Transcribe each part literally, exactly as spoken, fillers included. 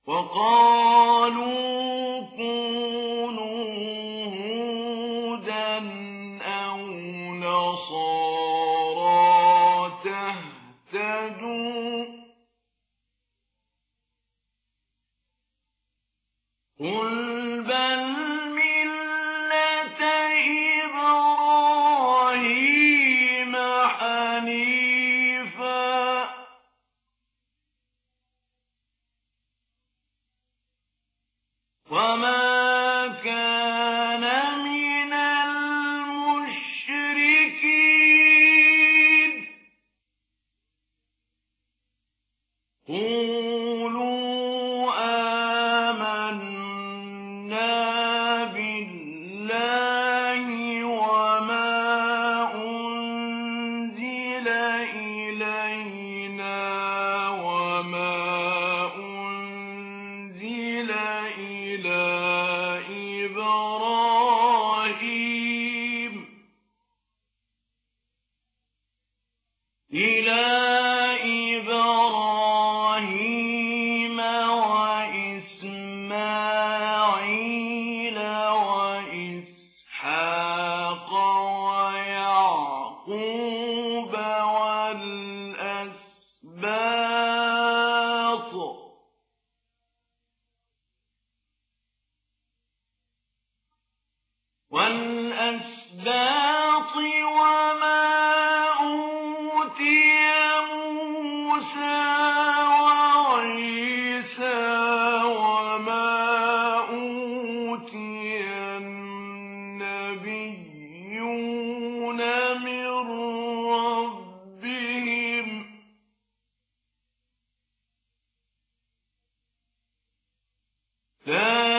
وقالوا كونوا هودا أو نصارى تهتدوا قل بل ملة إبراهيم حنيفا وما كان من المشركين قولوا آمنا بالله وما أنزل إلينا وما أنزل إلى إبراهيم إلى إبراهيم وإسماعيل وإسحاق ويعقوب والأسباط والأسباط وما أوتي موسى وعيسى وما أوتي النبيون من ربهم لا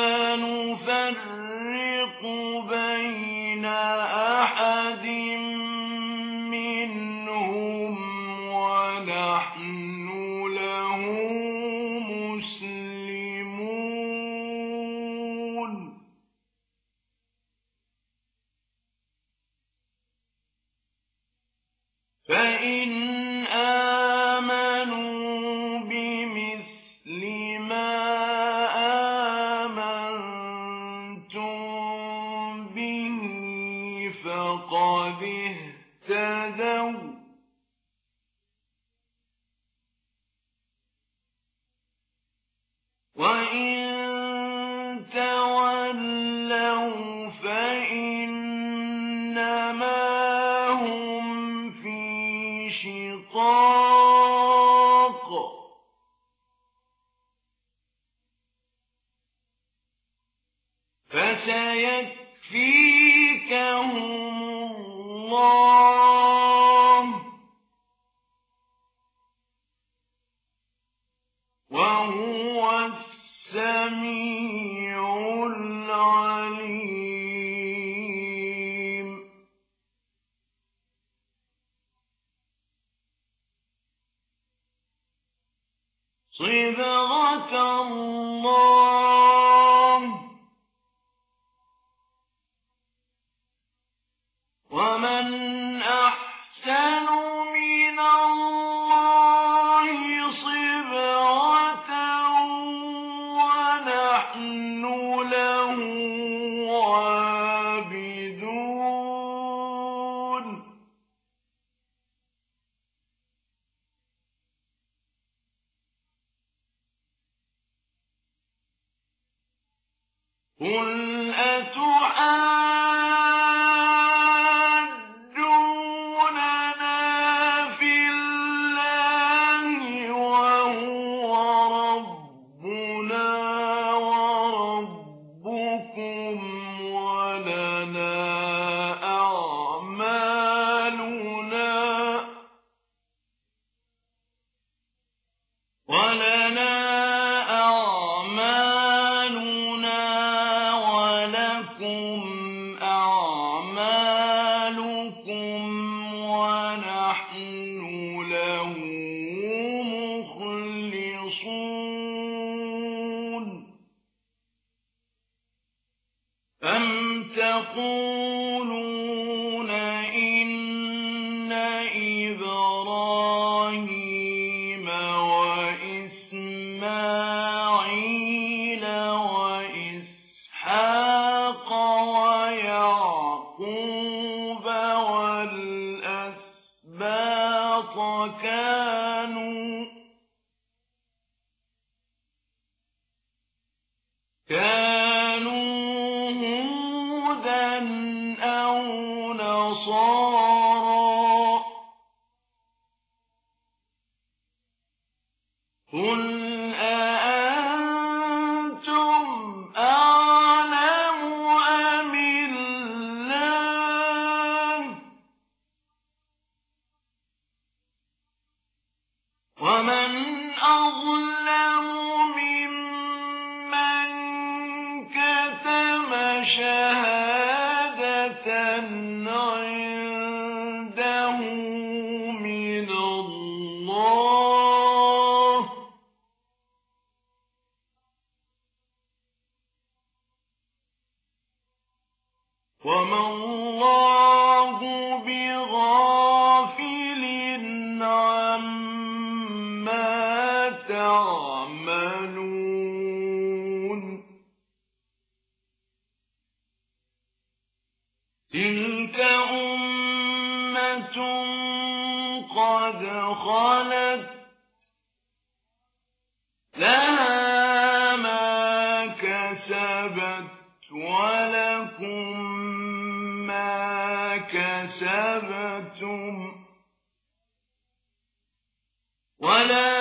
نفرق بين أحد منهم ونحن له مسلمون فإن آمنوا بمثل ما آمنتم به فقد اهتدوا وإن تولوا فإنما هم في شقاق فسيكفيكهم الله وهو السميع العليم صبغة الله ومن أحسن من الله صبغة ونحن له عابدون قل أتحاجوننا في الله وهو ربنا وربكم ولنا أعمالنا ولنا أعمالنا ولكم أعمالكم ونحن له مخلصون أم تقولون إن إبراهيم وإسماعيل كانوا هودا أو نصارى قل أأنتم أعلم أم الله ومن أظلم ممن كتم شهادة عنده من الله وما الله بغافل عما تعملون تلك أمة قد خلت لها ما كسبت ولكم ما كسبتم ولا